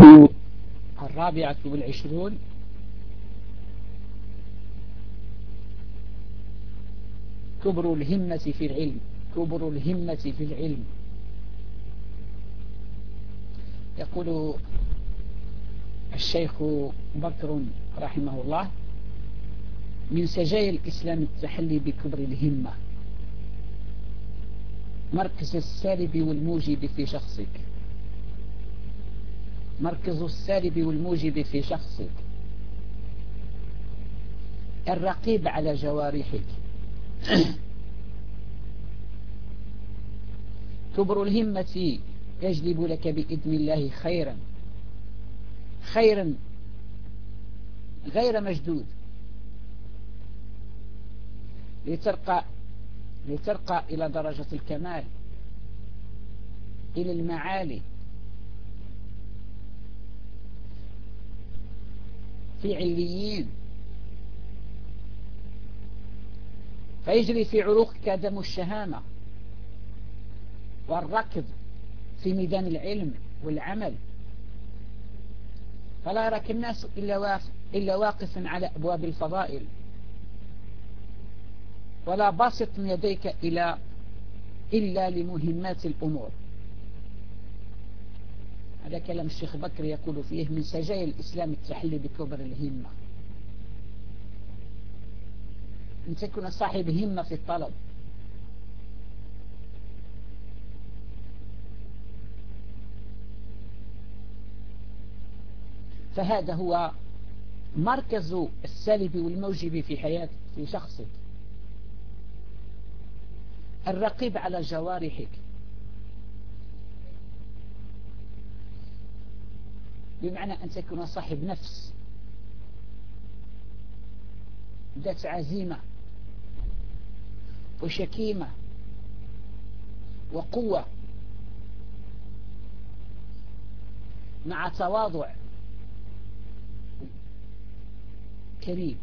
والعشرون. كبر الهمة في العلم. كبر الهمة في العلم. يقول الشيخ بكر رحمه الله: من سجايا الإسلام التحلي بكبر الهمة، مركز السالب والموجب في شخصك. مركز السالب والموجب في شخصك، الرقيب على جوارحك. كبر الهمة يجلب لك بإذن الله خيرا، خيرا غير مجدود، لترقى إلى درجة الكمال، إلى المعالي في عليين. فيجري في عروقك دم الشهامة والركض في ميدان العلم والعمل، فلا يراك الناس إلا واقفا على أبواب الفضائل، ولا باسط يديك إلا لمهمات الأمور. هذا كلام الشيخ بكر يقول فيه: من سجايا الإسلام التحلي بكبر الهمة، أن تكون صاحب همة في الطلب. فهذا هو مركز السالب والموجب في حياتك، في شخصك، الرقيب على جوارحك، بمعنى أن تكون صاحب نفس ذات عزيمة وشكيمة وقوة، مع تواضع كريم.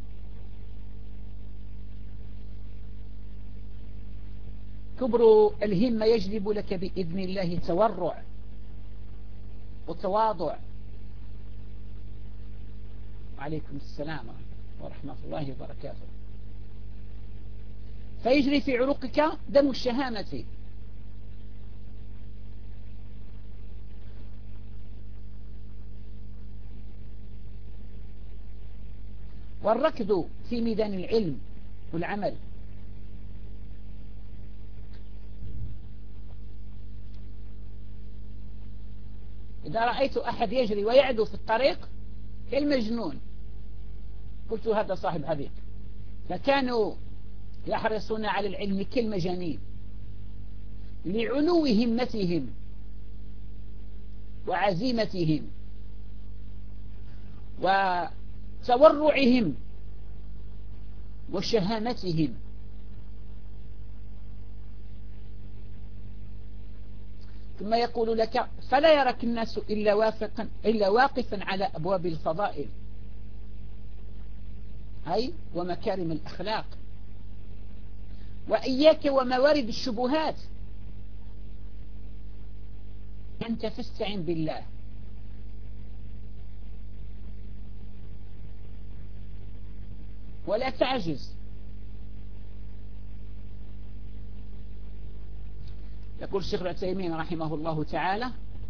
كبر الهمة يجلب لك بإذن الله تورع وتواضع. وعليكم السلام ورحمة الله وبركاته. فيجري في عروقك دم الشهامة والركض في ميدان العلم والعمل. إذا رأيت أحد يجري ويعدو في الطريق كالمجنون قلت هذا صاحب حديق. فكانوا يحرصون على العلم كالمجانين لعلو همتهم وعزيمتهم وتورعهم وشهامتهم. ثم يقول لك: فلا يراك الناس إلا واقفا على أبواب الفضائل، أي ومكارم الأخلاق. وإياك وموارد الشبهات، أنت فاستعن بالله. ولا تعجز. يقول الشيخ العثيمين رحمه الله تعالى: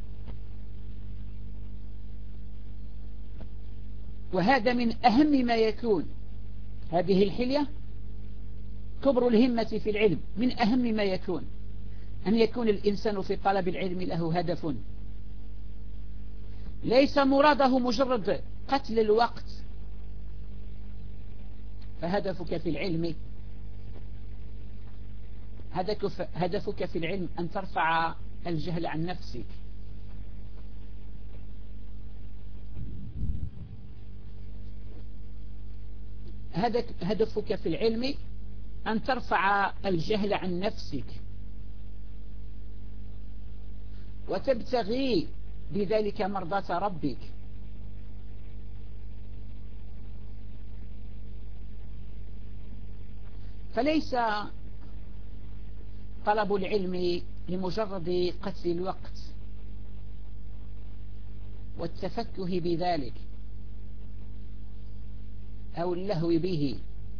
وهذا من أهم ما يكون، هذه الحلية كبر الهمة في العلم، من أهم ما يكون أن يكون الإنسان في طلب العلم له هدف، ليس مراده مجرد قتل الوقت. فهدفك في العلم، هدفك في العلم أن ترفع الجهل عن نفسك، هدفك في العلم أن ترفع الجهل عن نفسك وتبتغي بذلك مرضاة ربك. فليس طلب العلم لمجرد قتل الوقت، والتفكه بذلك أو اللهو به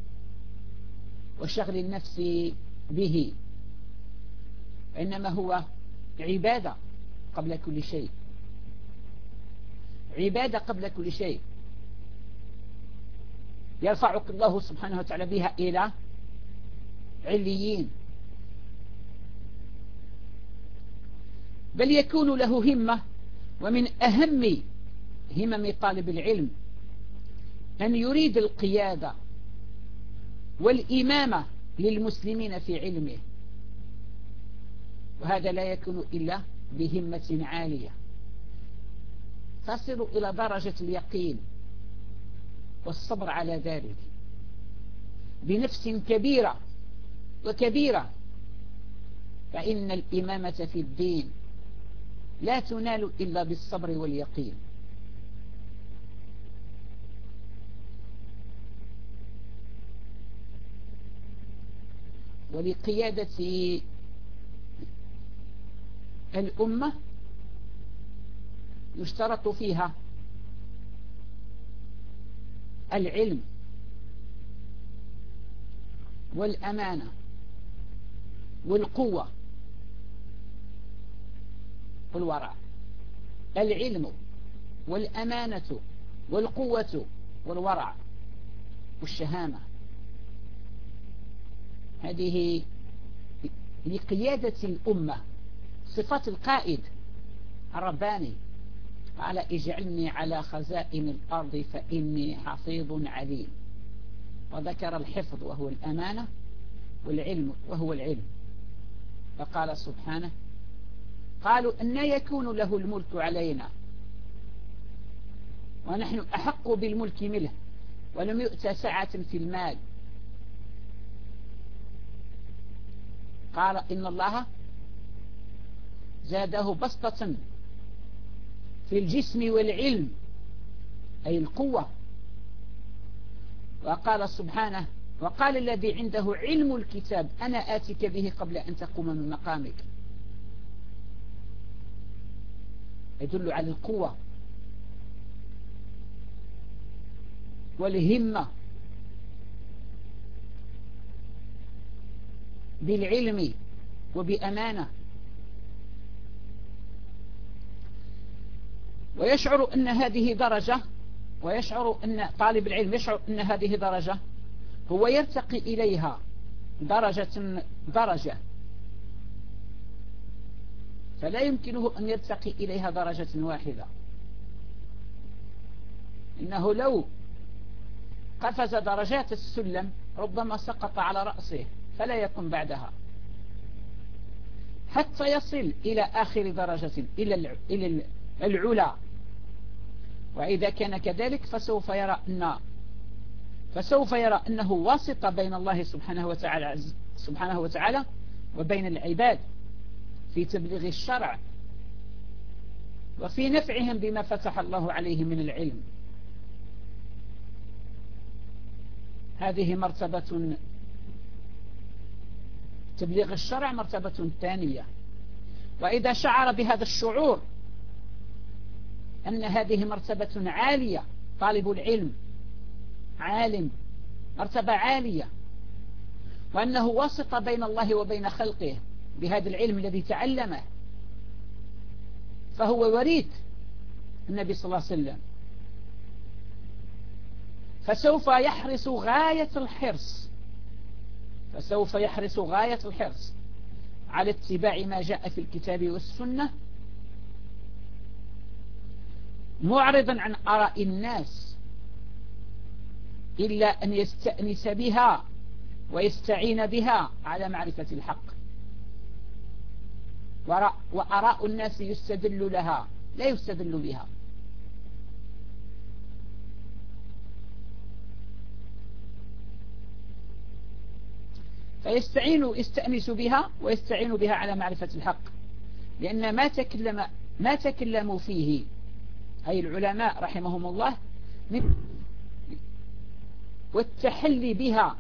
وشغل النفس به، إنما هو عبادة قبل كل شيء، عبادة قبل كل شيء يرفعك الله سبحانه وتعالى بها إلى عليين، بل يكون له همة. ومن أهم همم طالب العلم أن يريد القيادة والإمامة للمسلمين في علمه، وهذا لا يكون إلا بهمة عالية تصل إلى درجة اليقين والصبر على ذلك، بنفس كبيرة وكبيرة. فإن الإمامة في الدين لا تنال إلا بالصبر واليقين. ولقيادة الأمة يشترط فيها العلم والأمانة والقوة والورع. العلم والأمانة والقوة والورع والشهامة، هذه لقيادة الأمة صفات القائد الرباني. قال اجعلني على خزائن الأرض فإني حفيظ عليم، وذكر الحفظ وهو الأمانة والعلم وهو العلم. فقال سبحانه قالوا أن يكون له الملك علينا ونحن أحق بالملك منه ولم يؤت سعة في المال. قال إن الله زاده بسطة في الجسم والعلم أي القوة. وقال سبحانه وقال الذي عنده علم الكتاب أنا آتك به قبل أن تقوم من مقامك، يدل على القوة والهمة بالعلم وبأمانة. ويشعر أن هذه درجة، ويشعر أن طالب العلم يشعر أن هذه درجة هو يرتقي إليها درجة، فلا يمكنه أن يرتقي إليها درجة واحدة. إنه لو قفز درجات السلم ربما سقط على رأسه فلا يقوم بعدها حتى يصل إلى آخر درجة إلى العلا. وإذا كان كذلك فسوف يرى أنه واسطة بين الله سبحانه وتعالى وبين العباد في تبليغ الشرع وفي نفعهم بما فتح الله عليه من العلم. هذه مرتبة تبليغ الشرع، مرتبة ثانية. وإذا شعر بهذا الشعور أن هذه مرتبة عالية، طالب العلم عالم مرتبة عالية، وأنه واسطة بين الله وبين خلقه بهذا العلم الذي تعلمه، فهو وريث النبي صلى الله عليه وسلم، فسوف يحرص غاية الحرص على اتباع ما جاء في الكتاب والسنة، معرضا عن آراء الناس إلا أن يستأنس بها ويستعين بها على معرفة الحق. وآراء الناس يستدل لها لا يستدل بها. يستأنس بها ويستعين بها على معرفة الحق، لأن ما تكلموا فيه أي العلماء رحمهم الله والتحلي بها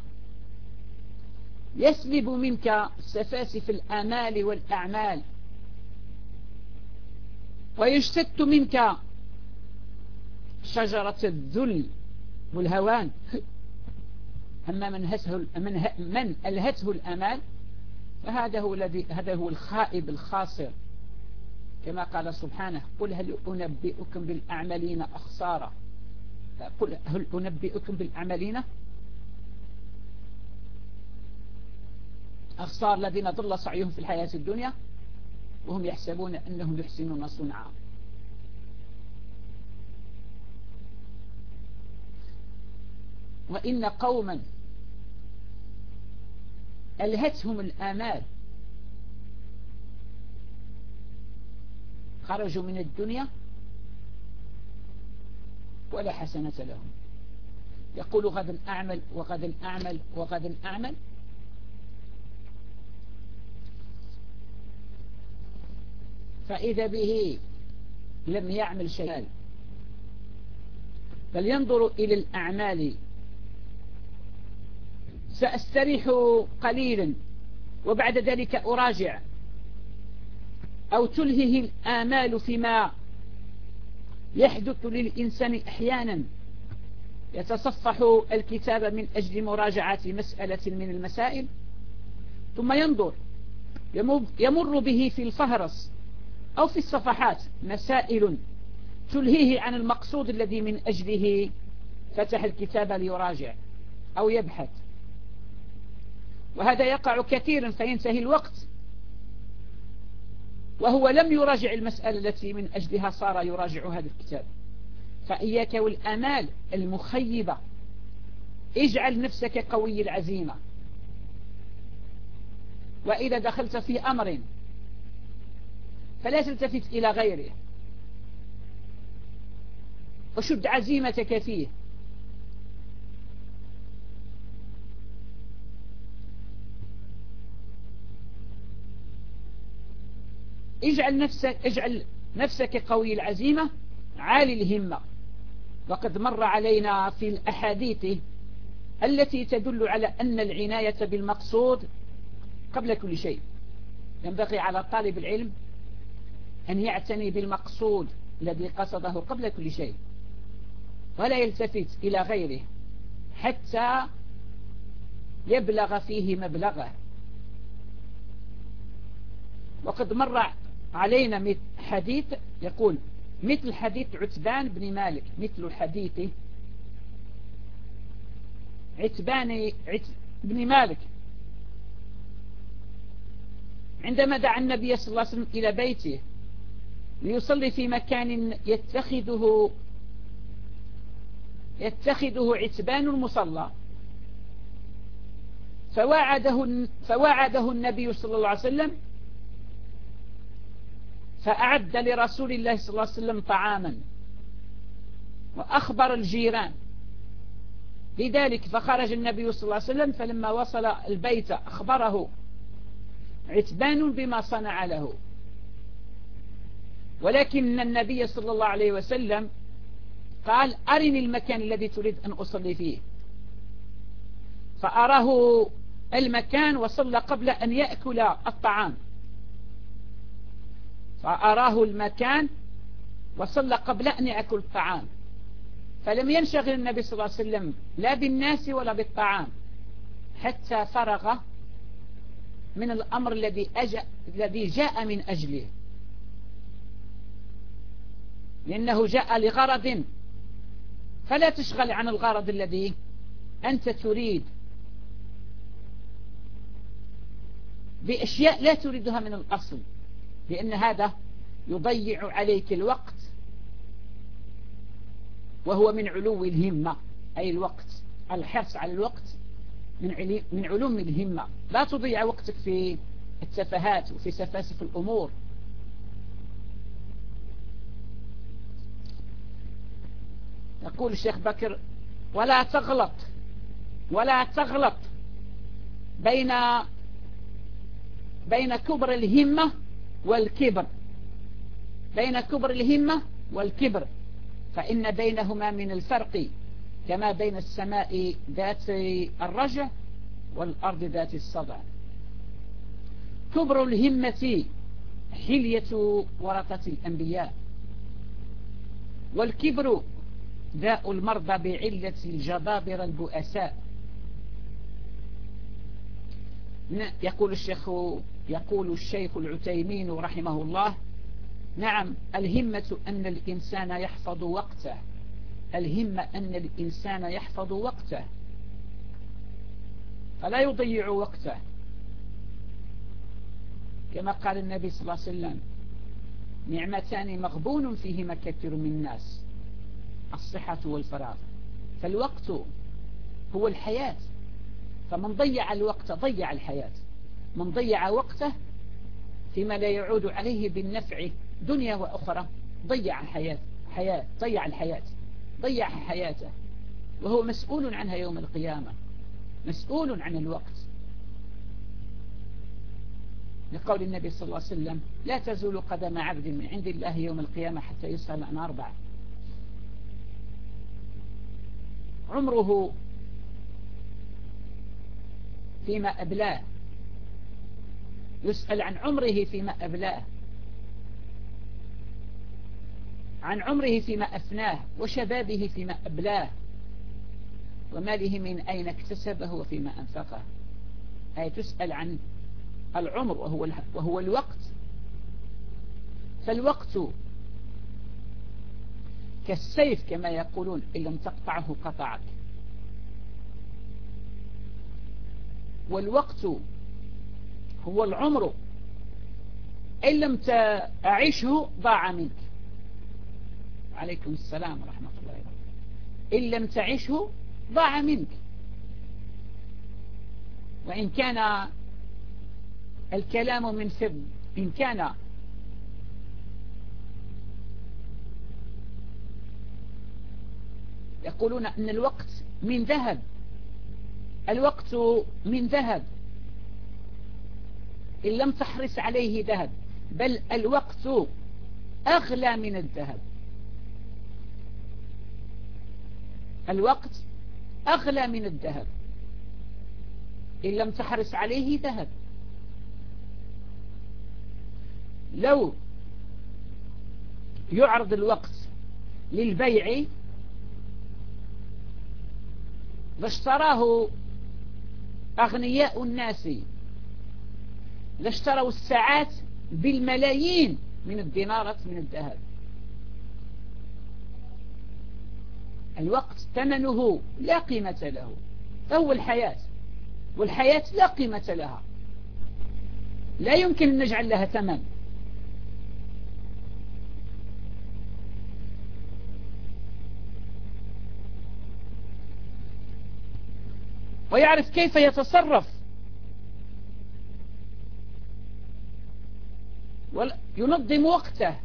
يسلب منك سفاسف الآمال والأعمال، ويشتت منك شجرة الذل والهوان. أما من ألهته الأمال فهذا هو الخائب الخاسر، كما قال سبحانه: قل هل أنبئكم بالأعمالين أخسارا. قل هل أنبئكم بالأعمالين أخسار الذين ضل سعيهم في الحياة الدنيا وهم يحسبون أنهم يحسنون صنعا. وإن قوما ألهتهم الآمال خرجوا من الدنيا ولا حسنة لهم، يقول غدا أعمل وغدا أعمل وغدا أعمل، فإذا به لم يعمل شيئا. بل ينظر إلى الأعمال: سأستريح قليلا وبعد ذلك أراجع، أو تلهه الآمال فيما يحدث للإنسان أحيانا يتصفح الكتاب من أجل مراجعة مسألة من المسائل، ثم ينظر يمر به في الفهرس أو في الصفحات مسائل تلهيه عن المقصود الذي من أجله فتح الكتاب ليراجع أو يبحث. وهذا يقع كثيرا، فينتهي الوقت وهو لم يراجع المسألة التي من أجلها صار يراجع هذا الكتاب. فإياك والآمال المخيبة، اجعل نفسك قوي العزيمة، وإذا دخلت في أمر فلا تلتفت إلى غيره، وشد عزيمتك فيه. اجعل نفسك قوي العزيمة عالي الهمة. وقد مر علينا في الأحاديث التي تدل على أن العناية بالمقصود قبل كل شيء. ينبغي على طالب العلم أن يعتني بالمقصود الذي قصده قبل كل شيء، ولا يلتفت إلى غيره حتى يبلغ فيه مبلغه. وقد مر علينا حديث يقول: مثل حديث عتبان بن مالك، مثل حديث عتبان بن مالك عندما دعا النبي صلى الله عليه وسلم إلى بيته ليصلي في مكان يتخذه عتبان المصلى، فواعده النبي صلى الله عليه وسلم، فأعد لرسول الله صلى الله عليه وسلم طعاما وأخبر الجيران لذلك. فخرج النبي صلى الله عليه وسلم، فلما وصل البيت أخبره عتبان بما صنع له، ولكن النبي صلى الله عليه وسلم قال: أرني المكان الذي تريد أن أصلي فيه. فأراه المكان وصلى قبل أن يأكل الطعام، فأراه المكان وصلى قبل أن يأكل الطعام، فلم ينشغل النبي صلى الله عليه وسلم لا بالناس ولا بالطعام حتى فرغ من الأمر الذي جاء من أجله، لأنه جاء لغرض، فلا تشغل عن الغرض الذي أنت تريد بأشياء لا تريدها من الأصل، لأن هذا يضيع عليك الوقت، وهو من علو الهمة، أي الوقت، الحرص على الوقت من علوم الهمة. لا تضيع وقتك في التفاهات وفي سفاسف الأمور. يقول الشيخ بكر: ولا تغلط بين كبر الهمة والكبر، بين كبر الهمة والكبر، فإن بينهما من الفرق كما بين السماء ذات الرجع والأرض ذات الصدع. كبر الهمة حلية ورثة الأنبياء، والكبر داء المرضى بعلة الجبابرة البؤساء. يقول الشيخ العثيمين رحمه الله: نعم، الهمة أن الإنسان يحفظ وقته، الهمة أن الإنسان يحفظ وقته فلا يضيع وقته، كما قال النبي صلى الله عليه وسلم: نعمتان مغبون فيهما كثير من الناس، الصحة والفراغ. فالوقت هو الحياة، فمن ضيع الوقت ضيع الحياة. من ضيع وقته فيما لا يعود عليه بالنفع دنيا وأخرى ضيع حياته، وهو مسؤول عنها يوم القيامة، مسؤول عن الوقت، لقول النبي صلى الله عليه وسلم: لا تزول قدم عبد من عند الله يوم القيامة حتى يسأل عن 4: عمره فيما أبلاه، يسأل عن عمره فيما أبلاه، عن عمره فيما أفناه، وشبابه فيما أبلاه، وماله من أين اكتسبه وفيما أنفقه. أي تسأل عن العمر وهو الوقت. فالوقت كالسيف كما يقولون: إن لم تقطعه قطعك. والوقت هو العمر، إن لم تعيشه ضاع منك. عليكم السلام ورحمة الله وبركاته. إن لم تعيشه ضاع منك. وإن كان الكلام من فضة، إن كان يقولون أن الوقت من ذهب، الوقت من ذهب إن لم تحرص عليه ذهب، بل الوقت أغلى من الذهب. الوقت أغلى من الذهب إن لم تحرص عليه ذهب. لو يعرض الوقت للبيع لاشتراه أغنياء الناس، لاشتروا الساعات بالملايين من الدينارات من الذهب. الوقت ثمنه لا قيمة له، فهو الحياة، والحياة لا قيمة لها، لا يمكن أن نجعل لها ثمن. ويعرف كيف يتصرف وينظم وقته،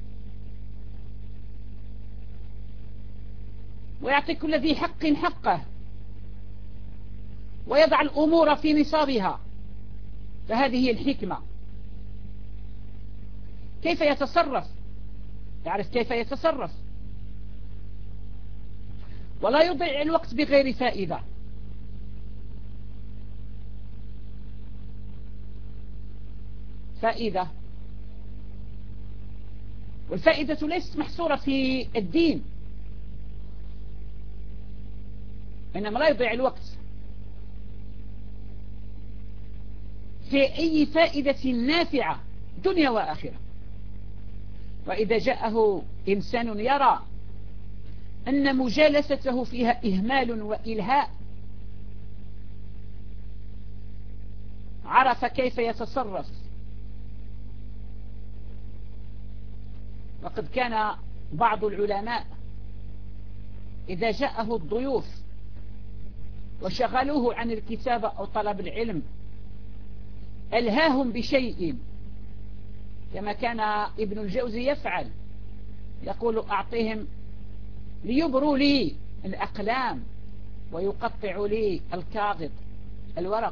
ويعطي كل ذي حق حقه، ويضع الأمور في نصابها. فهذه هي الحكمة. كيف يتصرف؟ يعرف كيف يتصرف، ولا يضيع الوقت بغير فائدة. فائدة، والفائدة ليست محصورة في الدين، إنما لا يضيع الوقت في أي فائدة نافعة دنيا وآخرة. وإذا جاءه إنسان يرى أن مجالسته فيها إهمال وإلهاء، عرف كيف يتصرف. وقد كان بعض العلماء إذا جاءه الضيوف وشغلوه عن الكتابة أو طلب العلم ألهاهم بشيء، كما كان ابن الجوزي يفعل، يقول: أعطيهم ليبروا لي الأقلام ويقطعوا لي الكاغذ الورق.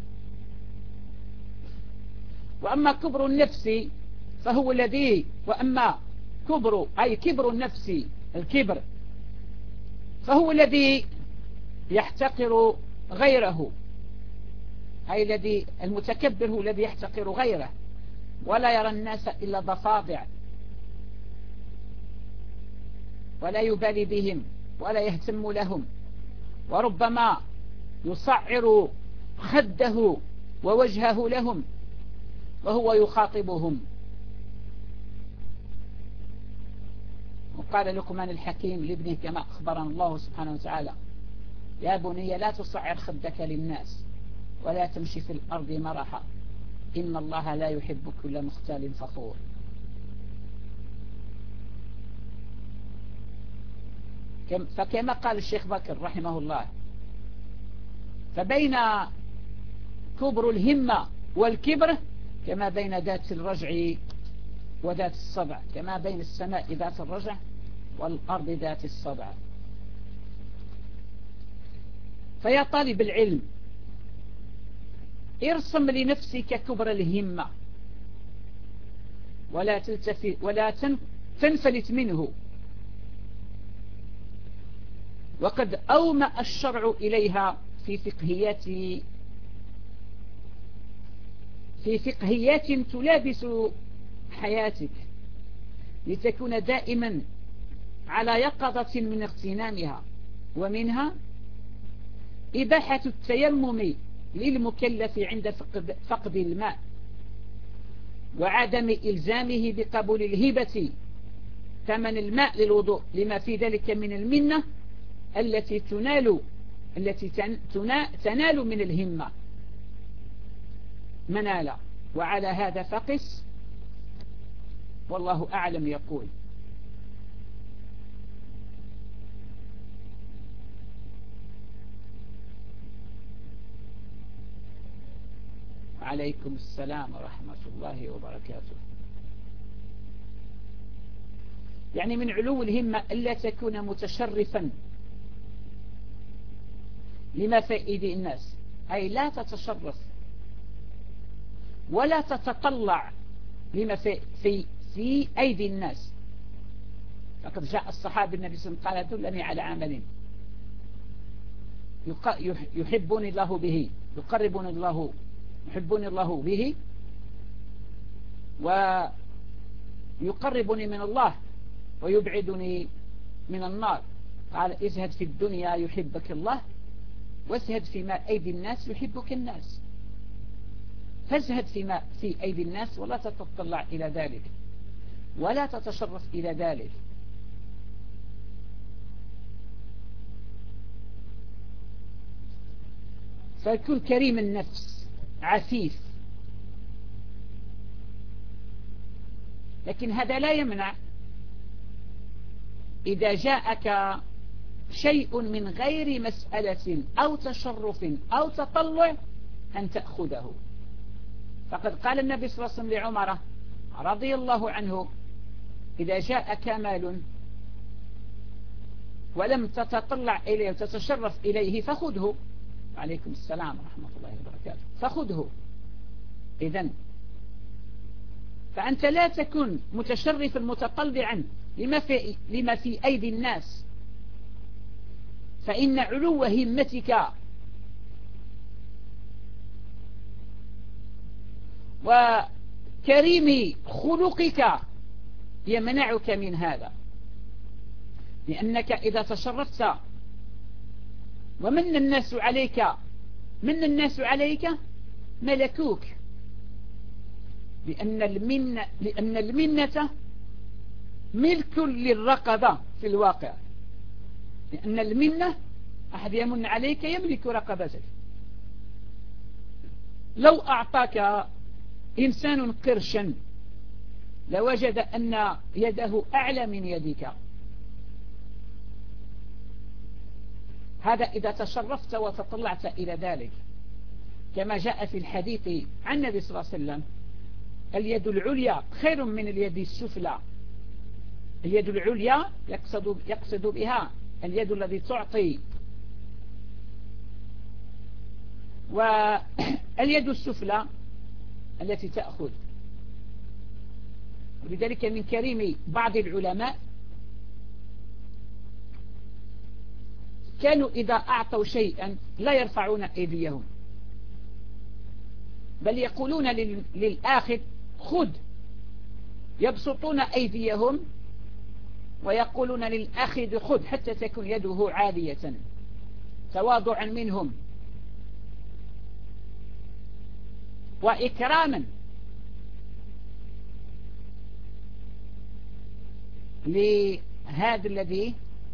وأما كبر النفس فهو الذي، وأما كبر النفس، الكبر، فهو الذي يحتقر غيره، أي الذي المتكبر هو الذي يحتقر غيره ولا يرى الناس إلا ضفادع ولا يبالي بهم ولا يهتم لهم، وربما يصعر خده ووجهه لهم وهو يخاطبهم. وقال لقمان الحكيم لابنه كما أخبرنا الله سبحانه وتعالى: يا بني لا تصعر خدك للناس ولا تمشي في الأرض مرحا إن الله لا يحب كل مختال فخور. فكما قال الشيخ بكر رحمه الله: فبين كبر الهمة والكبر كما بين ذات الرجع وذات الصدع، كما بين السماء ذات الرجع والأرض ذات الصدع. فيا طالب العلم، ارسم لنفسك كبر الهمة ولا تنفلت منه، وقد أومأ الشرع إليها في فقهيات تلابس حياتك لتكون دائما على يقظة من اغتنامها، ومنها إباحة التيمم للمكلف عند فقد الماء، وعدم إلزامه بقبول الهبة ثمن الماء للوضوء، لما في ذلك من المنة التي تنال من الهمة منالا. وعلى هذا فقس، والله أعلم. يقول: عليكم السلام ورحمة الله وبركاته. يعني من علو الهمة ألا تكون متشرفا لما في أيدي الناس، أي لا تتشرف ولا تتطلع لما في أيدي الناس. فقد جاء الصحابي النبي صلى الله عليه وسلم قال: دلني على عمل يحبني الله به، يحبني الله به ويقربني من الله ويبعدني من النار. قال: ازهد في الدنيا يحبك الله، وازهد فيما أيدي الناس يحبك الناس. فازهد فيما في أيدي الناس ولا تتطلع إلى ذلك ولا تتشرف إلى ذلك. فيكون كريم النفس عفيف، لكن هذا لا يمنع إذا جاءك شيء من غير مسألة أو تشرف أو تطلع أن تأخذه. فقد قال النبي صلى الله عليه وسلم لعمر رضي الله عنه: إذا جاءك مال ولم تتطلع إليه وتتشرف إليه فخذه. عليكم السلام ورحمة الله وبركاته. فخذه. إذن فأنت لا تكن متشرفا متطلعا لما في أيدي الناس، فإن علو همتك وكريم خلقك يمنعك من هذا، لأنك إذا تشرفت ومن الناس عليك ملكوك، لأن المنة ملك للرقبة في الواقع، لأن المنة أحد يمن عليك يملك رقبتك. لو أعطاك إنسان قرشا لوجد أن يده أعلى من يدك. هذا إذا تشرفت وتطلعت إلى ذلك، كما جاء في الحديث عن النبي صلى الله عليه وسلم: اليد العليا خير من اليد السفلى. اليد العليا يقصد بها اليد التي تعطي، واليد السفلى التي تأخذ. ولذلك من كريم بعض العلماء كانوا إذا أعطوا شيئا لا يرفعون أيديهم، بل يقولون للآخذ خذ، يبسطون أيديهم ويقولون للأخذ خذ حتى تكون يده عالية تواضعا منهم وإكراما لهذا الذي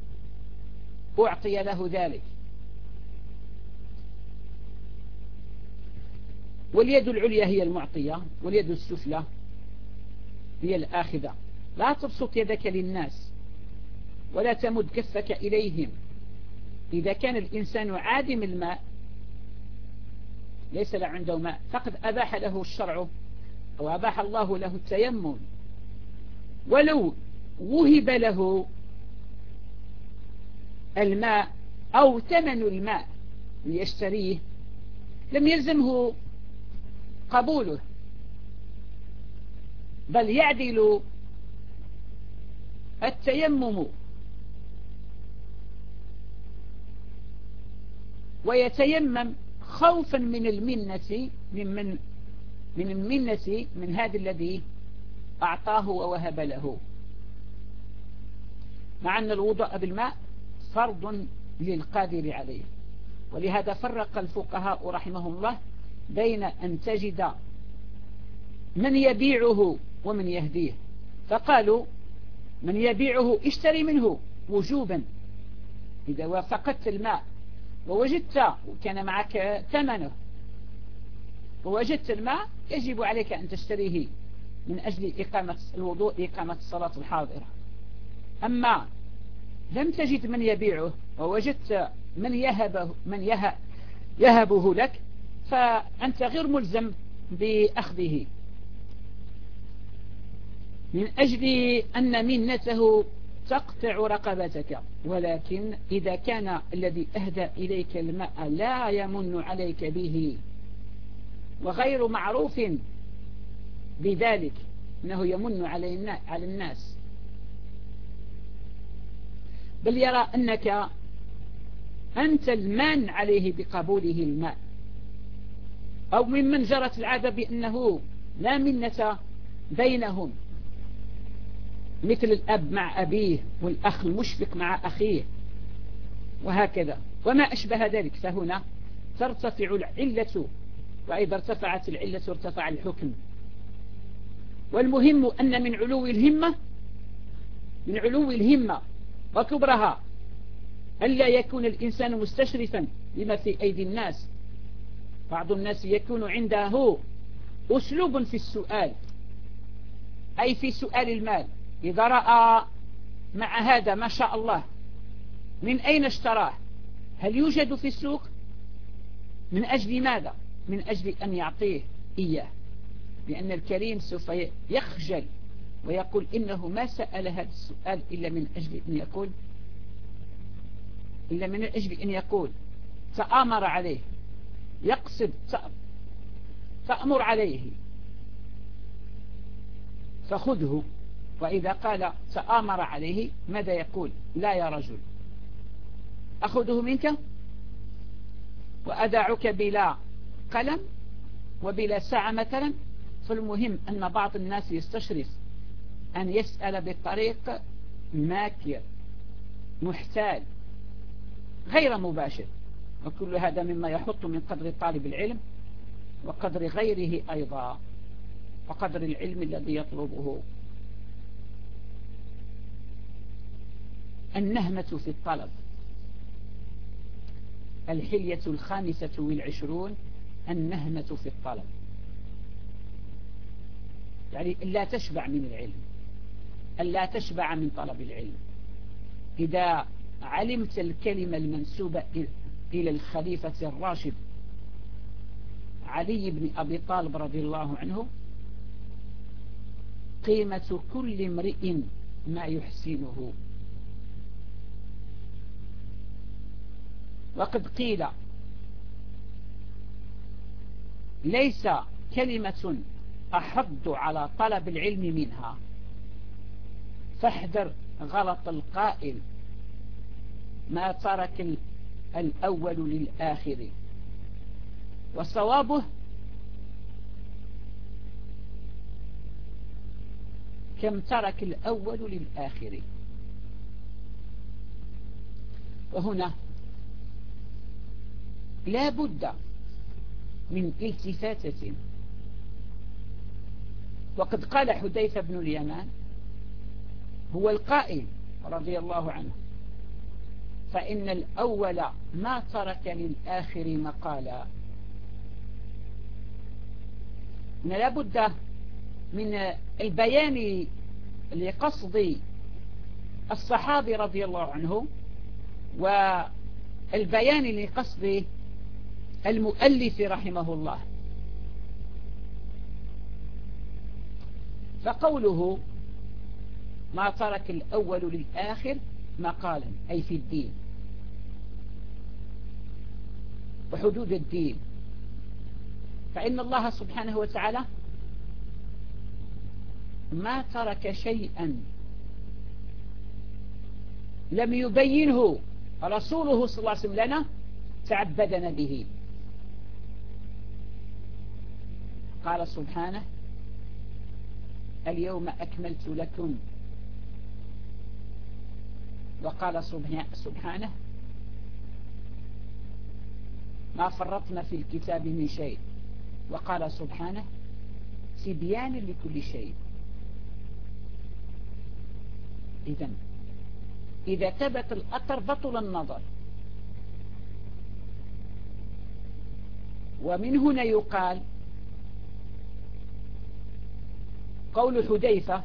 أعطي له ذلك. واليد العليا هي المعطية واليد السفلى هي الآخذة. لا تبسط يدك للناس ولا تمد كفك إليهم. إذا كان الإنسان عادم الماء ليس له عنده ماء فقد أباح له الشرع أو أباح الله له التيمم، ولو وهب له الماء أو ثمن الماء ليشتريه لم يلزمه قبوله، بل يعدل التيمم ويتيمم خوفا من المنة من هذا الذي أعطاه ووهب له، مع أن الوضوء بالماء فرض للقادر عليه. ولهذا فرق الفقهاء رحمهم الله بين أن تجد من يبيعه ومن يهديه، فقالوا من يبيعه اشتري منه وجوبا إذا وافقت الماء ووجدت وكان معك ثمنه ووجدت الماء يجب عليك أن تشتريه من أجل إقامة الوضوء إقامة الصلاة الحاضرة. أما لم تجد من يبيعه ووجدت من يهبه لك فأنت غير ملزم بأخذه، من أجل أن منته تقطع رقبتك. ولكن إذا كان الذي أهدى إليك الماء لا يمن عليك به وغير معروف بذلك أنه يمن على الناس، بل يرى أنك أنت المان عليه بقبوله الماء، أو ممن جرت العادة بأنه لا منة بينهم، مثل الأب مع أبيه والأخ المشفق مع أخيه وهكذا وما أشبه ذلك، فهنا ترتفع العلة، وإذا ارتفعت العلة ارتفع الحكم. والمهم أن من علو الهمة وكبرها ألا يكون الإنسان مستشرفا لما في أيدي الناس. بعض الناس يكون عنده أسلوب في السؤال، أي في سؤال المال. إذا رأى مع هذا ما شاء الله من أين اشتراه؟ هل يوجد في السوق؟ من أجل ماذا؟ من أجل أن يعطيه إياه، لأن الكريم سوف يخجل ويقول إنه ما سأل هذا السؤال إلا من أجل أن يقول تآمر عليه، يقصد تأمر عليه فخذه. وإذا قال تآمر عليه ماذا يقول؟ لا يا رجل، أخذه منك وأدعك بلا قلم وبلا ساعة مثلا. فالمهم أن بعض الناس يستشرف أن يسأل بطريق ماكر محتال غير مباشر، وكل هذا مما يحط من قدر طالب العلم وقدر غيره أيضا وقدر العلم الذي يطلبه. النهمة في الطلب. الحلية 25 النهمة في الطلب، يعني لا تشبع من العلم، لا تشبع من طلب العلم. إذا علمت الكلمة المنسوبة إلى الخليفة الراشد علي بن أبي طالب رضي الله عنه، قيمة كل امرئ ما يحسنه. وقد قيل ليس كلمة أحض على طلب العلم منها، فاحذر غلط القائل ما ترك الأول للآخر، وصوابه كم ترك الأول للآخر. وهنا لا بد من التفاتة. وقد قال حذيفة بن اليمان هو القائل رضي الله عنه: فإن الأول ما ترك للآخر مقالا. لا بد من البيان لقصد الصحابي رضي الله عنه، والبيان لقصد المؤلف رحمه الله. فقوله ما ترك الأول للآخر مقالا، أي في الدين وحدود الدين. فإن الله سبحانه وتعالى ما ترك شيئا لم يبينه رسوله صلى الله عليه وسلم لنا تعبدنا به. قال سبحانه: اليوم أكملت لكم. وقال سبحانه: ما فرطنا في الكتاب من شيء. وقال سبحانه: تبيانا لكل شيء. إذا ثبت الأثر بطل النظر. ومن هنا يقال قول حذيفة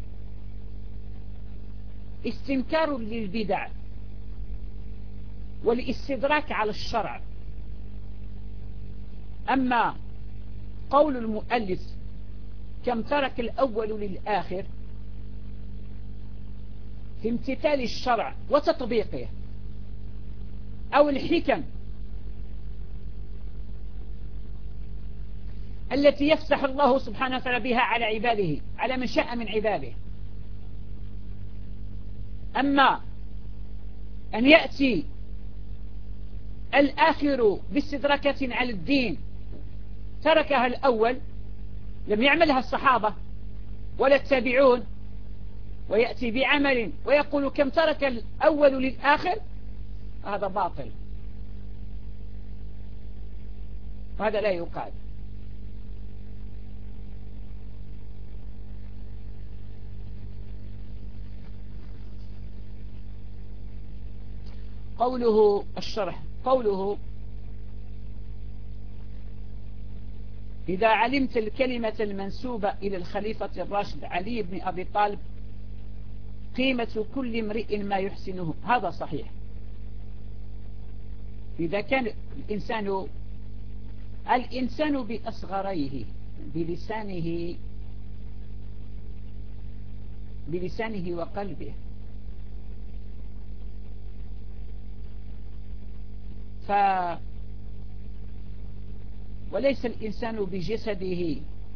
استنكار للبدع والاستدراك على الشرع. أما قول المؤلف كم ترك الأول للآخر في امتثال الشرع وتطبيقه، أو الحكم التي يفتح الله سبحانه وتعالى بها على عباده، على من شاء من عباده. أما أن يأتي الآخر باستدراكة على الدين تركها الأول، لم يعملها الصحابة ولا التابعون، ويأتي بعمل ويقول كم ترك الأول للآخر، هذا باطل، وهذا لا يقال. قوله الشرح، قوله إذا علمت الكلمة المنسوبة إلى الخليفة الراشد علي بن أبي طالب قيمة كل امرئ ما يحسنه، هذا صحيح. إذا كان الإنسان بأصغريه بلسانه وقلبه، وليس الإنسان بجسده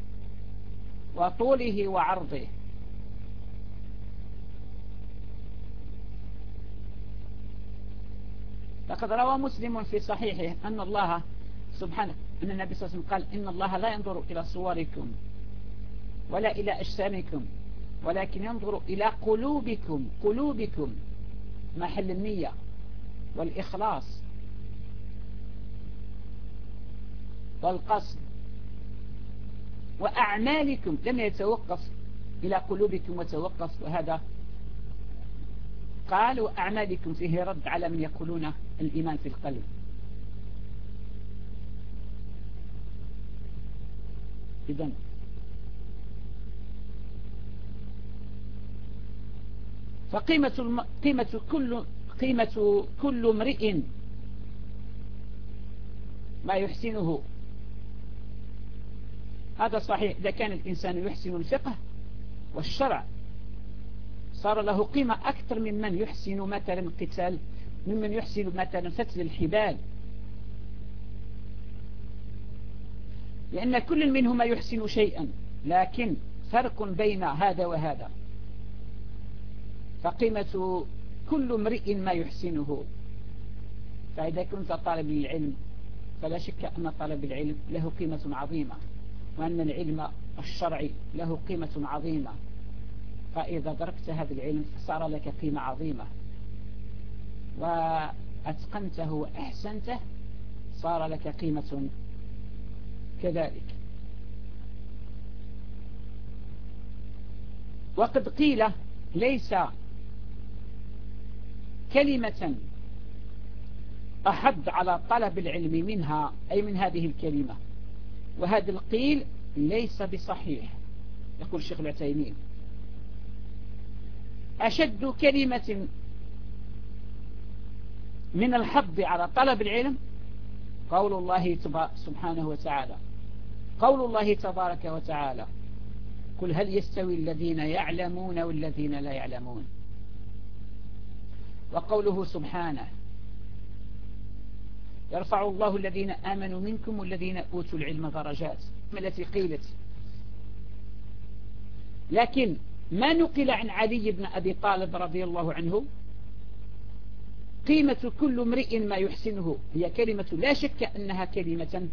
وطوله وعرضه. لقد روى مسلم في صحيحه أن الله سبحانه، أن النبي صلى الله عليه وسلم قال: إن الله لا ينظر إلى صوركم ولا إلى أجسامكم ولكن ينظر إلى قلوبكم محل النية والإخلاص والقصد وأعمالكم، لم يتوقف إلى قلوبكم وتوقف. وهذا قال وأعمالكم فيه رد على من يقولون الإيمان في القلب. إذن فقيمة كل امرئ ما يحسنه، هذا صحيح. إذا كان الإنسان يحسن الفقه والشرع صار له قيمة أكثر ممن يحسن مثلا قتال، ممن يحسن مثلا فتل الحبال، لأن كل منهما يحسن شيئا، لكن فرق بين هذا وهذا. فقيمة كل امرئ ما يحسنه. فإذا كنت طالب للعلم فلا شك أن طالب العلم له قيمة عظيمة، وأن العلم الشرعي له قيمة عظيمة. فإذا دركت هذا العلم صار لك قيمة عظيمة. وأتقنته وأحسنته صار لك قيمة كذلك. وقد قيل ليس كلمة أحض على طلب العلم منها، أي من هذه الكلمة، وهذا القيل ليس بصحيح. يقول الشيخ العثيمين: أشد كلمة من الحض على طلب العلم قول الله سبحانه وتعالى، قول الله تبارك وتعالى: قل هل يستوي الذين يعلمون والذين لا يعلمون. وقوله سبحانه: يرفع الله الذين آمنوا منكم والذين أوتوا العلم درجات، التي قيلت. لكن ما نقل عن علي بن أبي طالب رضي الله عنه: قيمة كل امرئ ما يحسنه، هي كلمة لا شك أنها كلمة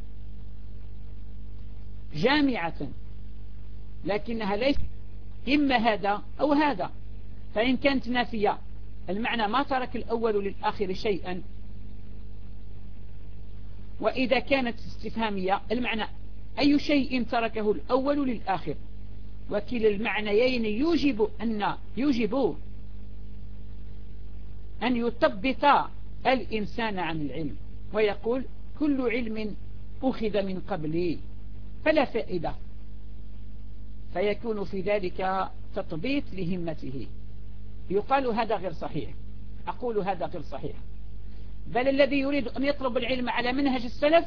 جامعة، لكنها ليست إما هذا أو هذا. فإن كانت نافية المعنى ما ترك الأول للآخر شيئا، وإذا كانت استفهامية المعنى أي شيء تركه الأول للآخر. وكلا المعنيين يوجب أن يثبت الإنسان عن العلم، ويقول: كل علم أخذ من قبلي فلا فائدة، فيكون في ذلك تطبيط لهمته. يقال هذا غير صحيح، أقول هذا غير صحيح، بل الذي يريد أن يطلب العلم على منهج السلف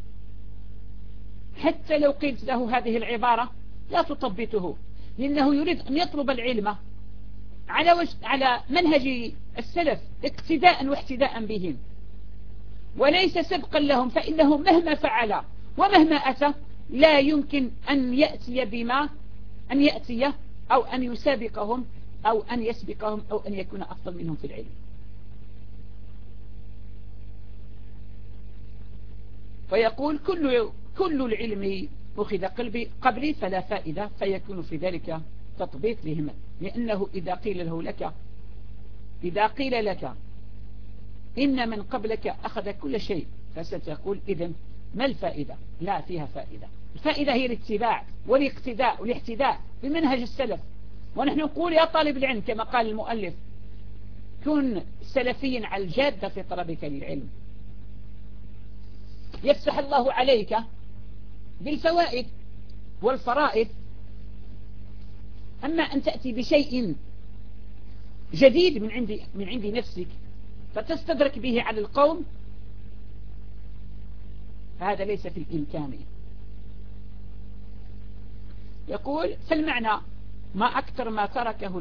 حتى لو قلت له هذه العبارة لا تطبطه، لأنه يريد أن يطلب العلم على منهج السلف اقتداء واحتداء بهم، وليس سبقا لهم، فإنه مهما فعل ومهما أتى لا يمكن أن يأتي أو أن يسابقهم أو أن يسبقهم أو أن يكون أفضل منهم في العلم. ويقول: كل العلم أخذ قبلي فلا فائدة، فيكون في ذلك تطبيط لهم. لأنه إذا قيل لك إن من قبلك أخذ كل شيء، فستقول: إذن ما الفائدة؟ لا فيها فائدة. الفائدة هي الاتباع والاقتداء والاحتداء بمنهج السلف. ونحن نقول يا طالب العلم كما قال المؤلف: كن سلفيا على الجادة في طلبك للعلم، يفتح الله عليك بالفوائد والفرائض. أما أن تأتي بشيء جديد من عند نفسك فتستدرك به على القوم، فهذا ليس في الإمكان. يقول: فالمعنى ما أكثر ما تركه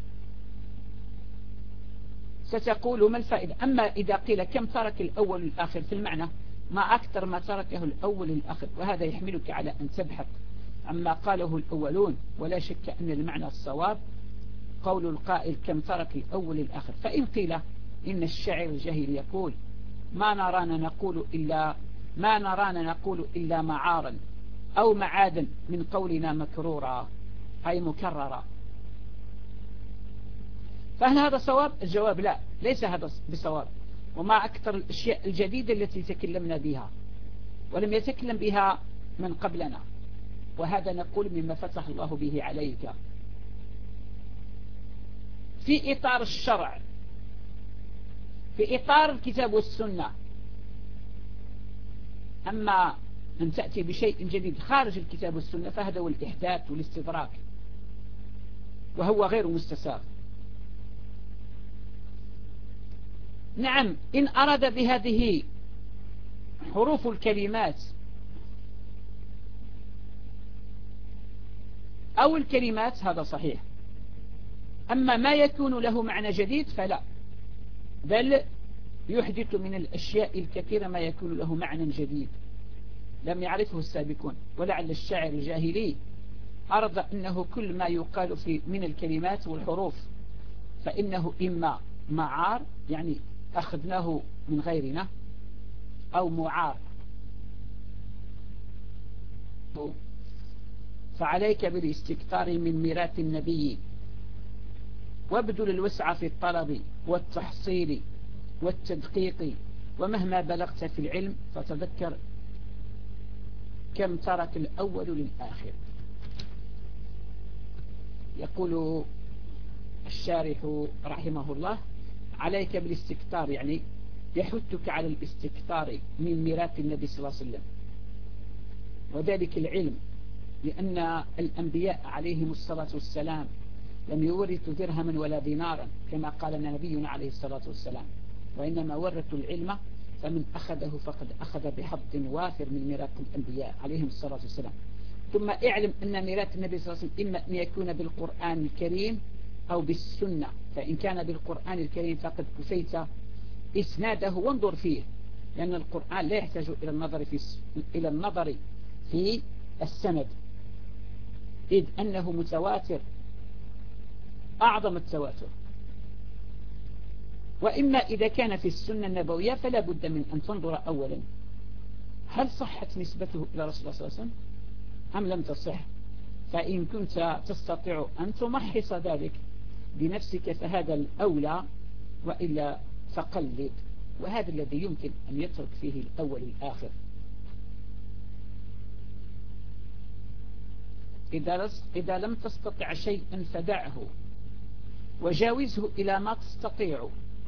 ستقول ما الفائدة. أما إذا قيل كم ترك الأول الآخر، في المعنى ما أكثر ما تركه الأول الآخر، وهذا يحملك على أن تبحث عما قاله الأولون. ولا شك أن المعنى الصواب قول القائل كم ترك الأول الآخر. فإن قيل إن الشاعر الجاهل يقول: ما نرانا نقول إلا معارا أو معادا من قولنا مكرورا، أي مكررا، فهل هذا صواب؟ الجواب لا، ليس هذا بصواب. وما أكثر الأشياء الجديدة التي تكلمنا بها ولم يتكلم بها من قبلنا، وهذا نقول مما فتح الله به عليك في إطار الشرع، في إطار الكتاب والسنة. أما أن تأتي بشيء جديد خارج الكتاب والسنة فهذا هو الإحداث والاستدراك، وهو غير مستساغ. نعم، إن أراد بهذه حروف الكلمات أو الكلمات هذا صحيح. أما ما يكون له معنى جديد فلا، بل يحدث من الأشياء الكثيرة ما يكون له معنى جديد لم يعرفه السابقون. ولعل الشاعر الجاهلي أرضى أنه كل ما يقال من الكلمات والحروف فإنه إما معار، يعني أخذناه من غيرنا، أو معار. فعليك بالاستكثار من ميراث النبي، وابذل الوسع في الطلب والتحصيل، والتدقيق، ومهما بلغت في العلم فتذكر كم ترك الأول للآخر. يقول الشارح رحمه الله: عليك بالاستكتار، يعني يحثك على الاستكتار من ميراث النبي صلى الله عليه وسلم، وذلك العلم، لأن الأنبياء عليهم الصلاة والسلام لم يورثوا درهما ولا دينارا كما قال نبينا عليه الصلاة والسلام، وإنما ورثوا العلم، فمن أخذه فقد أخذ بحظ وافر من ميراث الأنبياء عليهم الصلاة والسلام. ثم اعلم أن ميراث النبي صلى الله عليه وسلم إما أن يكون بالقرآن الكريم أو بالسنة، فإن كان بالقرآن الكريم فقد كفيت إسناده وانظر فيه، لأن القرآن لا يحتاج إلى النظر في السند، إذ أنه متواتر أعظم التواتر. وإما إذا كان في السنة النبوية فلا بد من أن تنظر أولا هل صحت نسبته إلى رسول الله صلى الله عليه وسلم أم لم تصح، فإن كنت تستطيع أن تمحص ذلك بنفسك فهذا الأولى، وإلا فقلد، وهذا الذي يمكن أن يترك فيه الأول الآخر. إذا لم تستطع شيئا فدعه وجاوزه إلى ما تستطيع.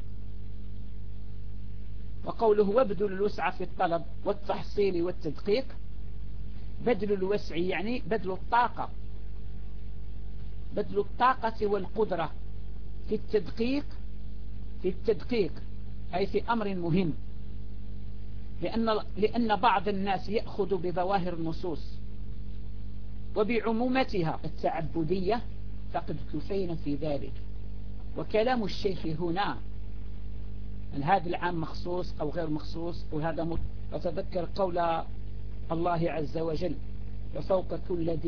وقوله: وابذل الوسع في الطلب والتحصيل والتدقيق، بذل الوسع يعني بذل الطاقة، بذل الطاقة والقدرة في التدقيق أي في أمر مهم، لأن بعض الناس يأخذ بظواهر النصوص وبعمومتها التعبدية، فقد كفينا في ذلك. وكلام الشيخ هنا أن هذا العام مخصوص أو غير مخصوص، وتذكر قول الله عز وجل: وفوق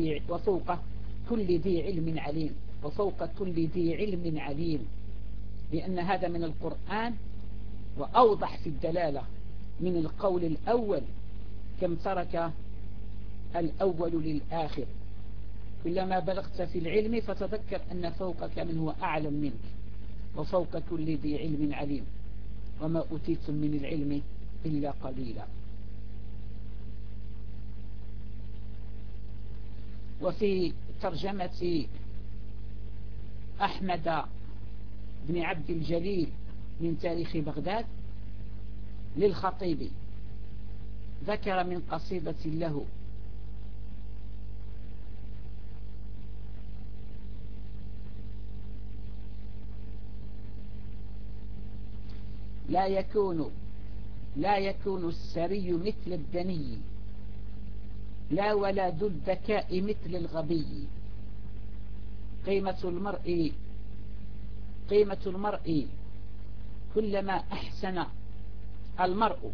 كل ذي علم عليم، وفوق كل ذي علم عليم، لأن هذا من القرآن وأوضح في الدلالة من القول الأول: كم ترك الأول للآخر. كلما بلغت في العلم فتذكر أن فوقك من هو أعلم منك، وفوق كل ذي علم عليم، وما أوتيتم من العلم إلا قليلا. وفي ترجمة أحمد بن عبد الجليل من تاريخ بغداد للخطيب ذكر من قصيدة له: لا يكون السري مثل الدني، لا ولا ذو الذكاء مثل الغبي. قيمة المرء كلما أحسن المرء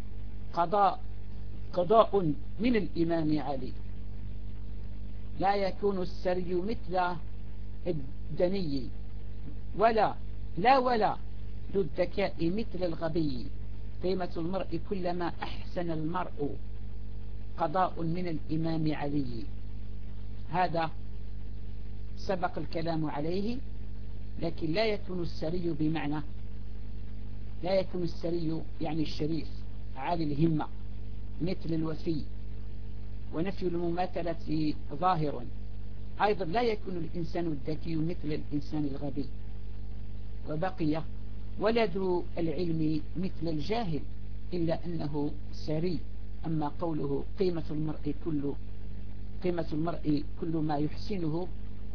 قضاء من الإمام علي. لا يكون السري مثل الدني، ولا ذو الذكاء مثل الغبي. قيمة المرء كلما أحسن المرء قضاء من الإمام علي. هذا سبق الكلام عليه، لكن لا يكون السري بمعنى، لا يكون السري يعني الشريف عالي الهمة مثل الوفي، ونفي المماثلة ظاهر. أيضا لا يكون الإنسان الذكي مثل الإنسان الغبي. وبقي: ولا ذو العلم مثل الجاهل، إلا أنه سري. أما قوله قيمة المرء كل ما يحسنه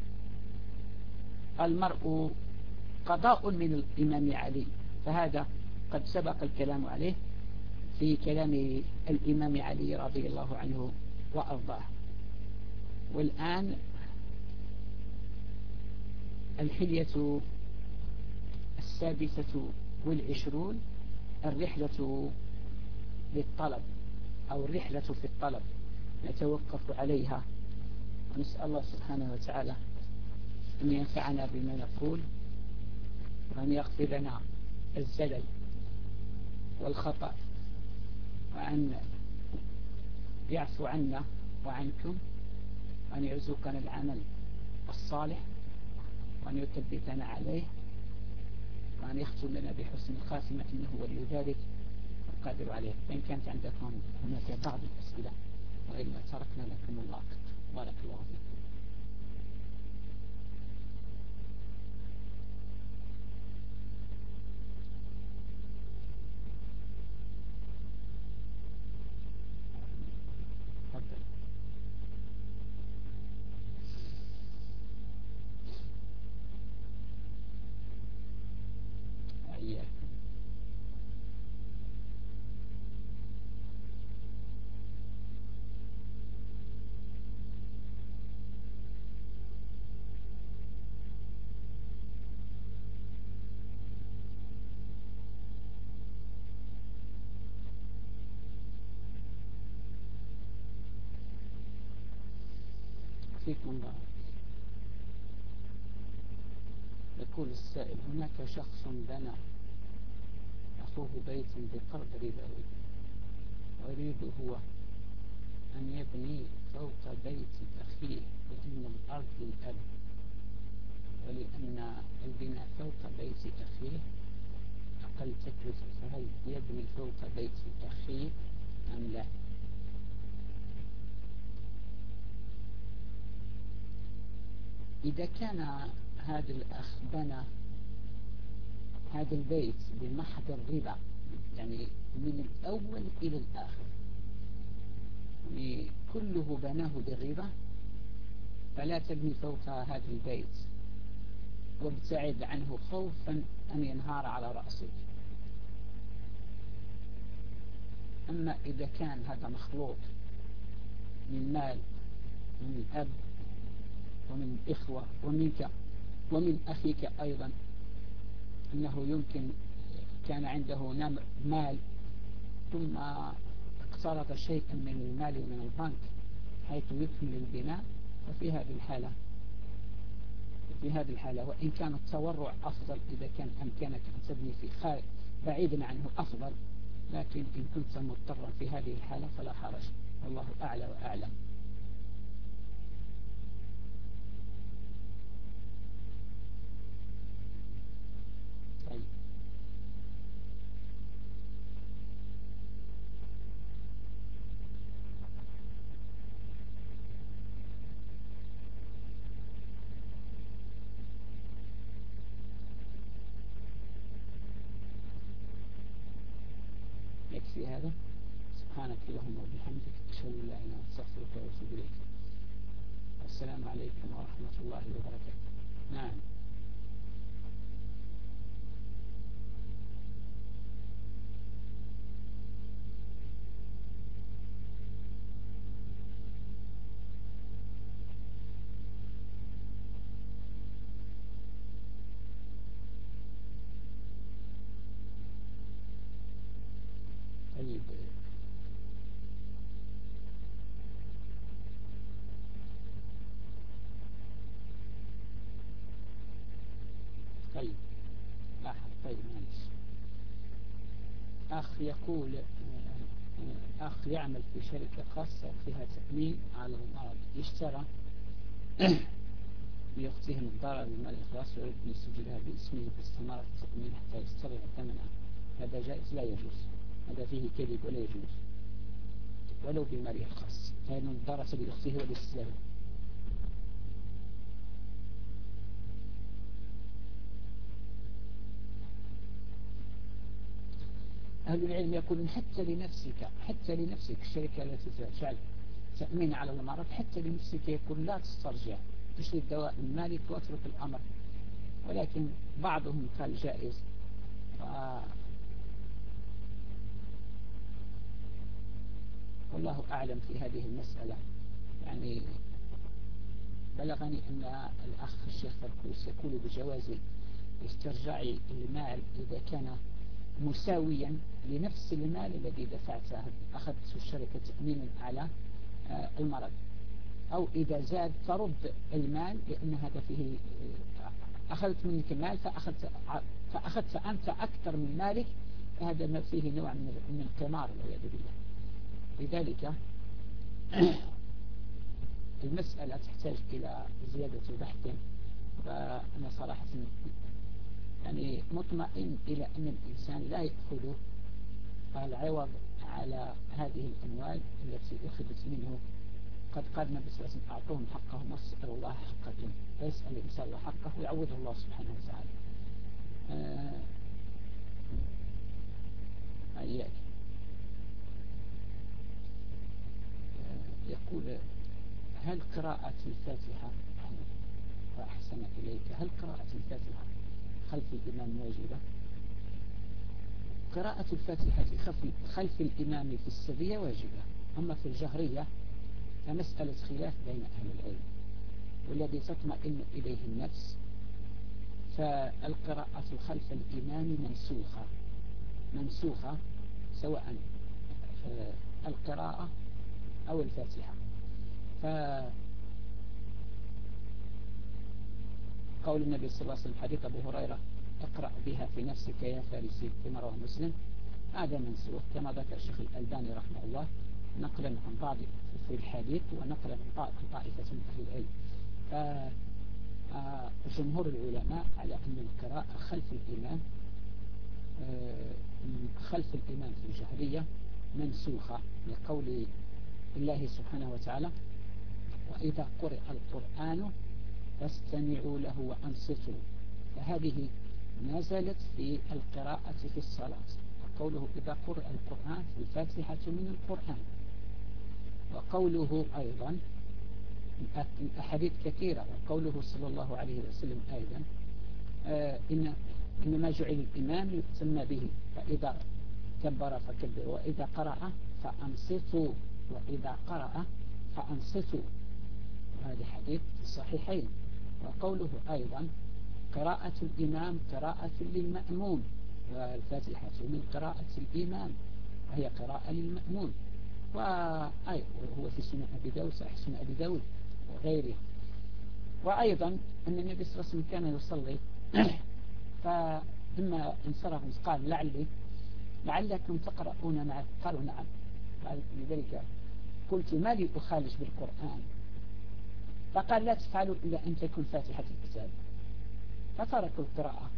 المرء قضاء من الإمام علي، فهذا قد سبق الكلام عليه في كلام الإمام علي رضي الله عنه وأرضاه. والآن الحلية 26، الرحلة للطلب أو الرحلة في الطلب، نتوقف عليها ونسأل الله سبحانه وتعالى أن ينفعنا بما نقول، وأن يغفر لنا الزلل والخطأ، وأن يعفو عنا وعنكم، وأن يرزقنا العمل الصالح، وأن يثبتنا عليه، وأن يختم لنا بحسن الخاتمة إنه ولي ذلك والقادر عليه. فإن كانت عندكم هناك بعض الأسئلة وإلا تركنا لكم الوقت. بارك الله فيكم. فيكم الله. يقول السائل: هناك شخص بنى أخوه بيتا بقرض ربوي ويريد هو أن يبني فوق بيت أخيه لأن الأرض للأب، ولأن البناء فوق بيت أخيه أقل تكلفة، فهل يبني فوق بيت أخيه أم لا؟ إذا كان هذا الأخ بنى هذا البيت بمحض الربا، يعني من الأول إلى الآخر، يعني كله بناه بالربا، فلا تبني فوق هذا البيت وابتعد عنه خوفا أن ينهار على رأسك. أما إذا كان هذا مخلوط من مال من الأب ومن إخوة ومنك ومن أخيك أيضا، أنه يمكن كان عنده مال ثم اقترض شيئا من المال من البنك حيث يكمل البناء، وفي هذه الحالة وإن كان التورع أفضل إذا كان أمكانك أن تبني في بعيدا عنه أفضل، لكن إن كنت مضطرا في هذه الحالة فلا حرج، والله أعلى وأعلم. طيب. يكفي هذا. سبحانك اللهم وبحمدك، أشهد أن لا إله إلا أنت، أستغفرك وأتوب إليك. السلام عليكم ورحمة الله وبركاته. نعم. طيب. طيب لاحظ. طيب معلش. أخ يقول: أخ يعمل في شركة خاصة فيها تأمين على المرض، اشترى لأخته نظارة للمال الإخلاص ويريد أن يسجلها باسمه باستمارة التأمين حتى يسترع ثمنها، هذا جائز؟ لا يجوز، هذا فيه كذب ولا يجوز ولو بماله الخاص. هذه النظارة لأخته وليست له. أهل العلم يقولون حتى لنفسك الشركة التي تجعل تأمين على المرض حتى لنفسك يقول لا تسترجع، تشتري الدواء من مالك واترك الأمر، ولكن بعضهم قال جائز. والله أعلم في هذه المسألة. يعني بلغني أن الأخ الشيخ فركوس يقول بجواز استرجاع المال إذا كان مساويا لنفس المال الذي دفعته، أخذت الشركة تأمينا على المرض، أو إذا زاد فرد المال، لأن هذا فيه أخذت منك مال فأخذت أنت أكثر من مالك، فهذا ما فيه نوع من القمار والعياذ بالله. لذلك المسألة تحتاج إلى زيادة بحث، فأنا صراحة يعني مطمئن إلى أن الإنسان لا يأخذ العوض على هذه الأموال التي أخذت منه. قد قال النبي صلى الله عليه وسلم أعطوهم حقهم واسألوا الله حقهم، فيسأل الإنسان الله حقه ويعوضه الله سبحانه وتعالى. يقول هل قراءة الفاتحة وأحسن إليك هل قراءة الفاتحة خلف الإمام واجبة؟ قراءة الفاتحة خلف الإمام في السرية واجبة، أما في الجهرية فمسألة خلاف بين أهل العلم، والذي تطمئن إليه النفس فالقراءة خلف الإمام منسوخة سواء القراءة أو الفاتحة. فقول النبي صلى الله عليه وسلم حديث أبو هريرة اقرأ بها في نفسك يا فارسي كما رواه مسلم، هذا منسوخ كما ذكر الشيخ الألباني رحمه الله نقلا عن بعض في الحديث ونقلا عن طائفة من أهل العلم. فجمهور العلماء على أن القراءة خلف الإمام في الجهرية منسوخة لقول الله سبحانه وتعالى وإذا قرئ القرآن فاستمعوا له وأنصتوا، فهذه نزلت في القراءة في الصلاة، وقوله إذا قرئ القرآن في الفاتحة من القرآن. وقوله أيضا الأحاديث كثيرة، وقوله صلى الله عليه وسلم أيضا إنما جعل الإمام يسمى به، فإذا كبر فكبروا وإذا قرأ فأنصتوا وإذا قرأ فأنصتوا، وهذا حديث في الصحيحين. وقوله أيضا قراءة الإمام قراءة للمأمون، والفاتحة من قراءة الإمام وهي قراءة للمأمون، وهو في سنة أبي داود صحيح سنة أبي داود وغيره. وأيضا أن النبي صلى الله عليه وسلم كان يصلي فلما انصرف قال لعلكم تقرؤون معه، قالوا نعم، قال لذلك قلت ما لي أخالج بالقرآن، فقال لا تفعلوا إلا أن تكون فاتحة الكتاب، فتركوا القراءة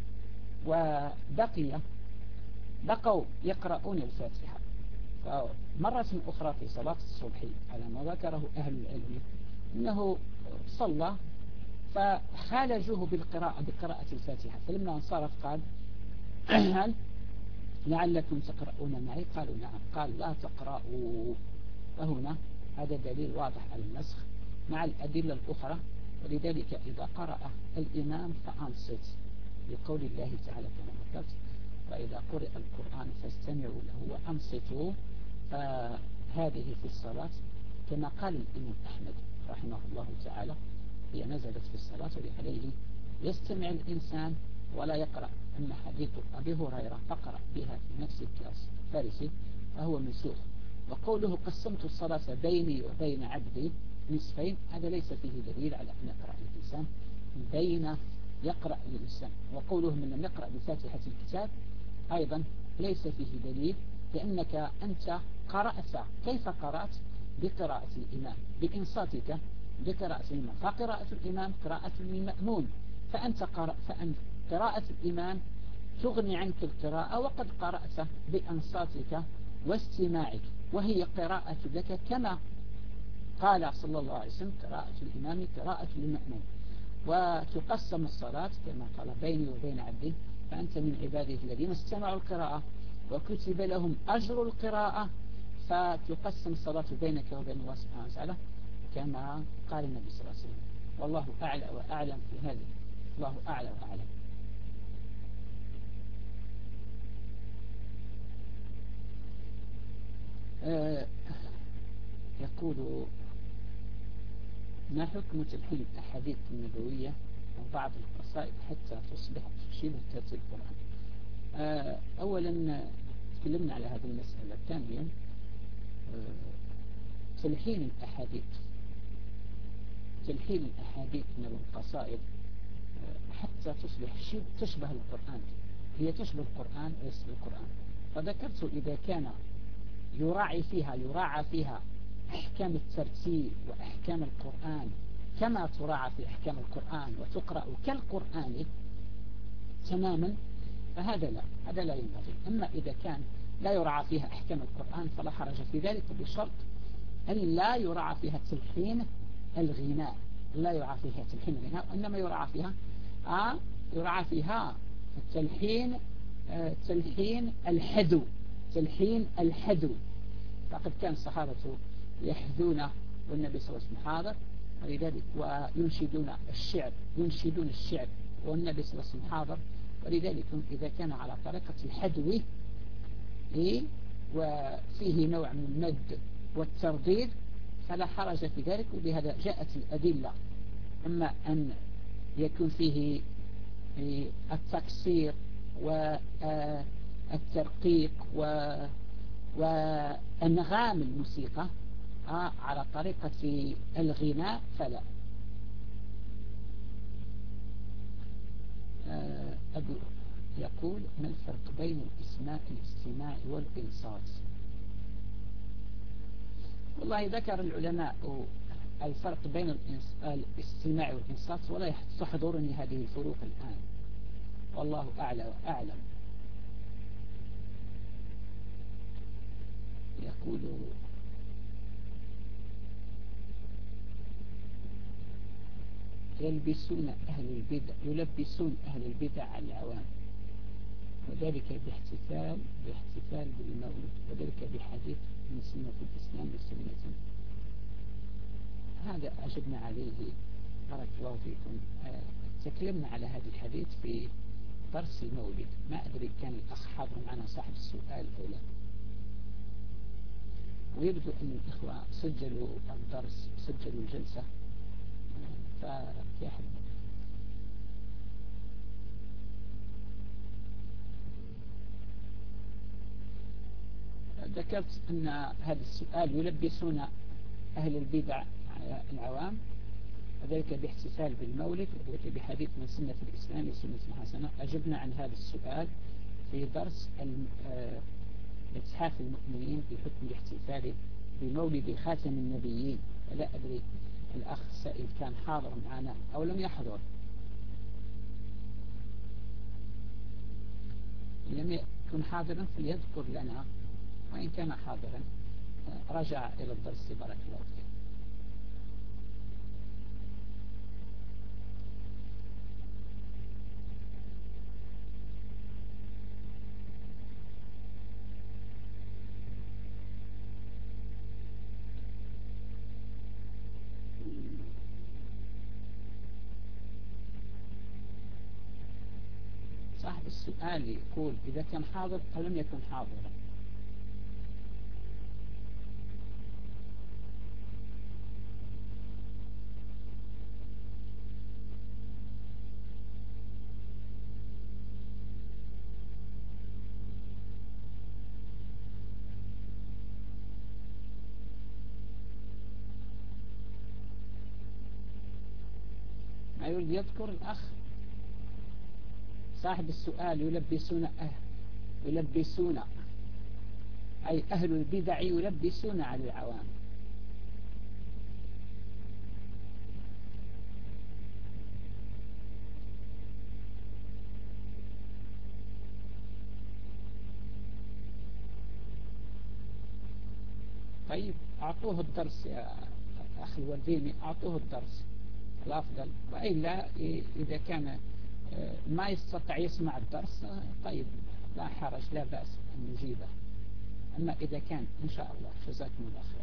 بقوا يقرؤون الفاتحة. فمرة أخرى في صلاة الصبح على ما ذكره أهل العلم أنه صلى فخالجوه بقراءة الفاتحة، فلما انصرف قال هل لعلكم تقرؤون معي؟ قالوا نعم، قال لا تقرأوا. فهنا هذا دليل واضح على النسخ مع الأدلة الأخرى، ولذلك إذا قرأ الإمام فأنصت لقول الله تعالى كما ذكرت وإذا قرئ القرآن فاستمعوا له وأنصتوا، فهذه في الصلاة كما قال الإمام أحمد رحمه الله تعالى هي نزلت في الصلاة ولعليه يستمع الإنسان ولا يقرأ. أما حديث أبي هريرة فقرأ بها في نفس الكاس فارسي فهو منسوخ. وقوله قسمت الصلاة بيني وبين عبدي نصفين، هذا ليس فيه دليل على أن يقرأ الإنسان بين يقرأ الإنسان. وقوله من لم يقرأ بفاتحة الكتاب أيضا ليس فيه دليل، لأنك أنت قرأت، كيف قرأت؟ بقراءة الإمام بإنصاتك بقراءة الإمام، فقراءة الإمام قراءة للمأمون، فأن قراءة الإمام تغني عنك القراءة، وقد قرأت بأنصاتك واستماعك، وهي قراءة لك كما قال صلى الله عليه وسلم قراءة الإمام قراءة للمأمون. وتقسم الصلاة كما قال بيني وبين عبدي، فأنت من عباده الذين استمعوا القراءة وكتب لهم أجر القراءة، فتقسم الصلاة بينك وبين الله سبحانه وتعالى كما قال النبي صلى الله عليه وسلم. والله أعلى وأعلم في هذا، الله أعلى وأعلم. يقول ما حكم تلحين الأحاديث النبوية وبعض القصائد حتى تصبح شبه ترتيب القرآن؟ أولا تكلمنا على هذه المسألة. ثانيا تلحين الأحاديث من القصائد حتى تصبح تشبه القرآن، هي تشبه القرآن وليس القرآن. فذكرت إذا كان يراعى فيها أحكام الترتيب وأحكام القرآن كما تراعى في أحكام القرآن وتقرأ كالقرآن، تماما فهذا لا، هذا لا ينبغي. أما إذا كان لا يراعى فيها أحكام القرآن فلا حرج في ذلك، بشرط أن لا يراعى فيها تلحين الغناء، لا يراعى فيها تلحين الغناء، وإنما يراعى فيها تلحين الحدو، تلحين الحدو. فقد كان الصحابة يحذون والنبي صلى الله عليه وسلم حاضر، ولذلك وينشدون الشعر والنبي صلى الله عليه وسلم حاضر، ولذلك إذا كان على طريقة الحدو وفيه نوع من المد والترديد فلا حرج في ذلك، وبهذا جاءت الأدلة. أما أن يكون فيه التكسير والترقيق وأنغام الموسيقى على طريقة الغناء فلا. أبو يقول: ما الفرق بين الاستماع والإنصات؟ والله ذكر العلماء الفرق بين الاستماع والإنصات، ولا تحضرني هذه الفروق الآن، والله أعلى وأعلم. يقول: يلبسون أهل البدع العوام، وذلك باحتفال بالمولد، وذلك بحديث من سنة الإسلام لسنة. هذا أجبنا عليه بارك الله فيكم. تكلمنا على هذا الحديث في درس المولد، ما أدري كان الأخ حاضر معنا صاحب السؤال أو لا، ويبدو أن الإخوة سجلوا الدرس، سجلوا الجلسة، فيحب ذكرت أن هذا السؤال يلبسون أهل البدع العوام، وذلك باحتفال بالمولد، وذلك بحديث من سنة الإسلام لسنة حسنة. أجبنا عن هذا السؤال في درس إتحاف المؤمنين بحكم الاحتفال بمولد خاتم النبيين. فلا أدري الأخ السائل كان حاضر معنا أو لم يحضر. لم يكن حاضرا فليذكر لنا، وإن كان حاضرا رجع إلى الدرس بارك الله فيه. صاحب السؤال يقول: إذا كان حاضر أو لم يكن حاضرا. ما يريد يذكر الأخ صاحب السؤال: يلبسون أي أهل البدع يلبسون على العوام. طيب أعطوه الدرس يا أخي الورديني، أعطوه الدرس الأفضل، وإلا إذا كان ما يستطيع يسمع الدرس طيب لا حرج، لا بأس أن نجيبه. أما إذا كان إن شاء الله جزاكم الله خير.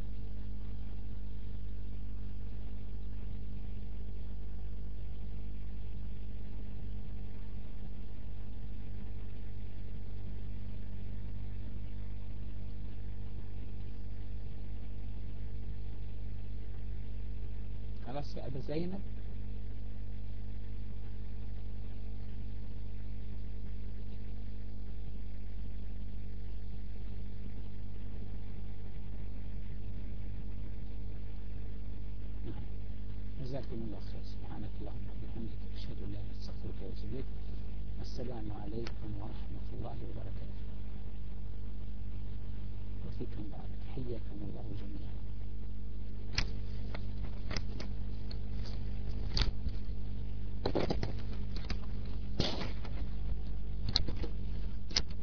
خلاص يا أبا زينب. جزاكم الله خير. سبحانك اللهم وبحمدك أشهد أن لا إله إلا أنت أستغفرك وأتوب إليك. السلام عليكم ورحمة الله وبركاته.